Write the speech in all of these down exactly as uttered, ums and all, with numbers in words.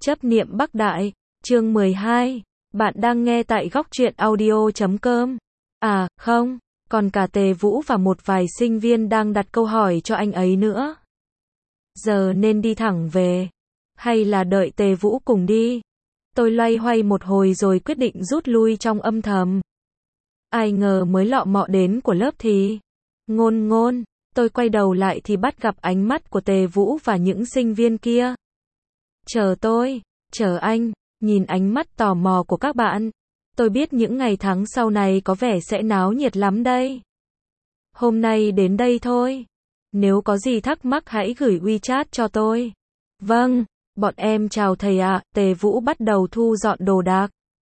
Chấp niệm Bắc Đại, chương mười hai. Bạn đang nghe tại góc truyện audio chấm com. À, không, còn cả Tề Vũ và một vài sinh viên đang đặt câu hỏi cho anh ấy nữa. Giờ nên đi thẳng về, hay là đợi Tề Vũ cùng đi? Tôi loay hoay một hồi rồi quyết định rút lui trong âm thầm. Ai ngờ mới lọ mọ đến của lớp thì Ngôn Ngôn, tôi quay đầu lại thì bắt gặp ánh mắt của Tề Vũ và những sinh viên kia. Chờ tôi, chờ anh, nhìn ánh mắt tò mò của các bạn. Tôi biết những ngày tháng sau này có vẻ sẽ náo nhiệt lắm đây. Hôm nay đến đây thôi. Nếu có gì thắc mắc hãy gửi WeChat cho tôi. Vâng, bọn em chào thầy ạ. Tề Vũ bắt đầu thu dọn đồ đạc.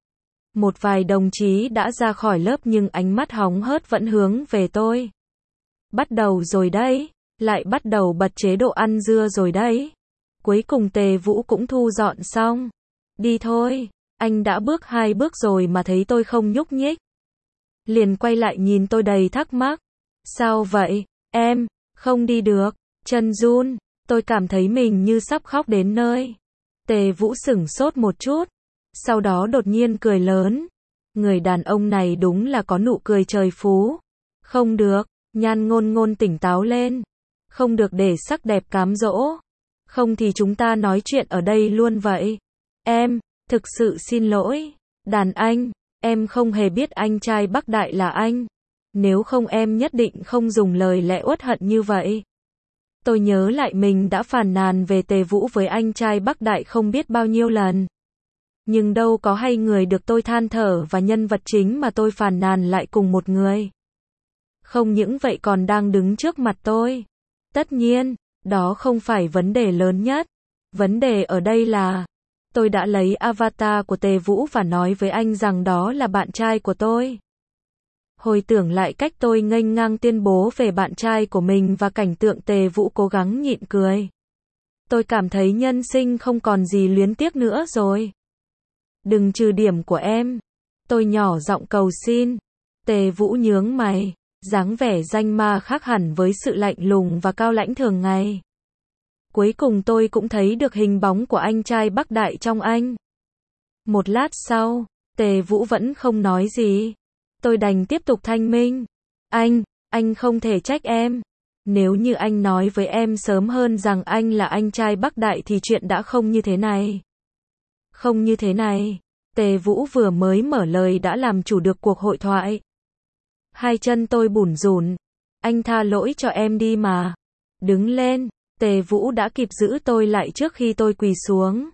Một vài đồng chí đã ra khỏi lớp nhưng ánh mắt hóng hớt vẫn hướng về tôi. Bắt đầu rồi đấy, lại bắt đầu bật chế độ ăn dưa rồi đấy. Cuối cùng Tề Vũ cũng thu dọn xong. Đi thôi, anh đã bước hai bước rồi mà thấy tôi không nhúc nhích. Liền quay lại nhìn tôi đầy thắc mắc. Sao vậy, em, không đi được, chân run, tôi cảm thấy mình như sắp khóc đến nơi. Tề Vũ sửng sốt một chút, sau đó đột nhiên cười lớn. Người đàn ông này đúng là có nụ cười trời phú. Không được, Nhan Ngôn Ngôn tỉnh táo lên. Không được để sắc đẹp cám dỗ. Không thì chúng ta nói chuyện ở đây luôn vậy. Em, thực sự xin lỗi. Đàn anh, em không hề biết anh trai Bắc Đại là anh. Nếu không em nhất định không dùng lời lẽ uất hận như vậy. Tôi nhớ lại mình đã phàn nàn về Tề Vũ với anh trai Bắc Đại không biết bao nhiêu lần. Nhưng đâu có hay người được tôi than thở và nhân vật chính mà tôi phàn nàn lại cùng một người. Không những vậy còn đang đứng trước mặt tôi. Tất nhiên, đó không phải vấn đề lớn nhất. Vấn đề ở đây là, tôi đã lấy avatar của Tề Vũ và nói với anh rằng đó là bạn trai của tôi. Hồi tưởng lại cách tôi nghênh ngang tuyên bố về bạn trai của mình và cảnh tượng Tề Vũ cố gắng nhịn cười. Tôi cảm thấy nhân sinh không còn gì luyến tiếc nữa rồi. Đừng trừ điểm của em. Tôi nhỏ giọng cầu xin. Tề Vũ nhướng mày, dáng vẻ danh ma khác hẳn với sự lạnh lùng và cao lãnh thường ngày. Cuối cùng tôi cũng thấy được hình bóng của anh trai Bắc Đại trong anh. Một lát sau, Tề Vũ vẫn không nói gì. Tôi đành tiếp tục thanh minh. Anh, anh không thể trách em. Nếu như anh nói với em sớm hơn rằng anh là anh trai Bắc Đại thì chuyện đã không như thế này. Không như thế này. Tề Vũ vừa mới mở lời đã làm chủ được cuộc hội thoại. Hai chân tôi bủn rủn. Anh tha lỗi cho em đi mà. Đứng lên. Tề Vũ đã kịp giữ tôi lại trước khi tôi quỳ xuống.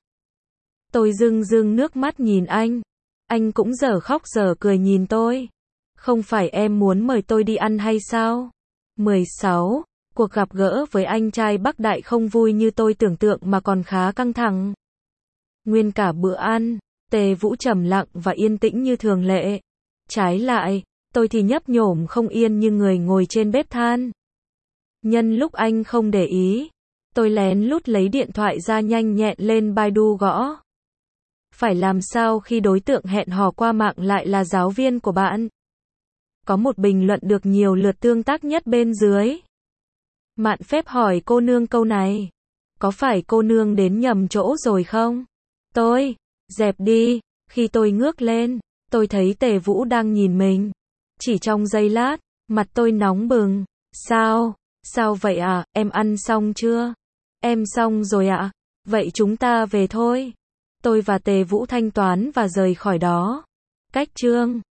Tôi rưng rưng nước mắt nhìn anh. Anh cũng dở khóc dở cười nhìn tôi. Không phải em muốn mời tôi đi ăn hay sao? mười sáu. Cuộc gặp gỡ với anh trai Bắc Đại không vui như tôi tưởng tượng mà còn khá căng thẳng. Nguyên cả bữa ăn, Tề Vũ trầm lặng và yên tĩnh như thường lệ. Trái lại, tôi thì nhấp nhổm không yên như người ngồi trên bếp than. Nhân lúc anh không để ý, tôi lén lút lấy điện thoại ra nhanh nhẹn lên Baidu gõ. Phải làm sao khi đối tượng hẹn hò qua mạng lại là giáo viên của bạn? Có một bình luận được nhiều lượt tương tác nhất bên dưới. Mạn phép hỏi cô nương câu này. Có phải cô nương đến nhầm chỗ rồi không? Tôi, dẹp đi. Khi tôi ngước lên, tôi thấy Tề Vũ đang nhìn mình. Chỉ trong giây lát, mặt tôi nóng bừng. Sao? Sao vậy à? Em ăn xong chưa? Em xong rồi ạ. Vậy chúng ta về thôi. Tôi và Tề Vũ thanh toán và rời khỏi đó. Cách chương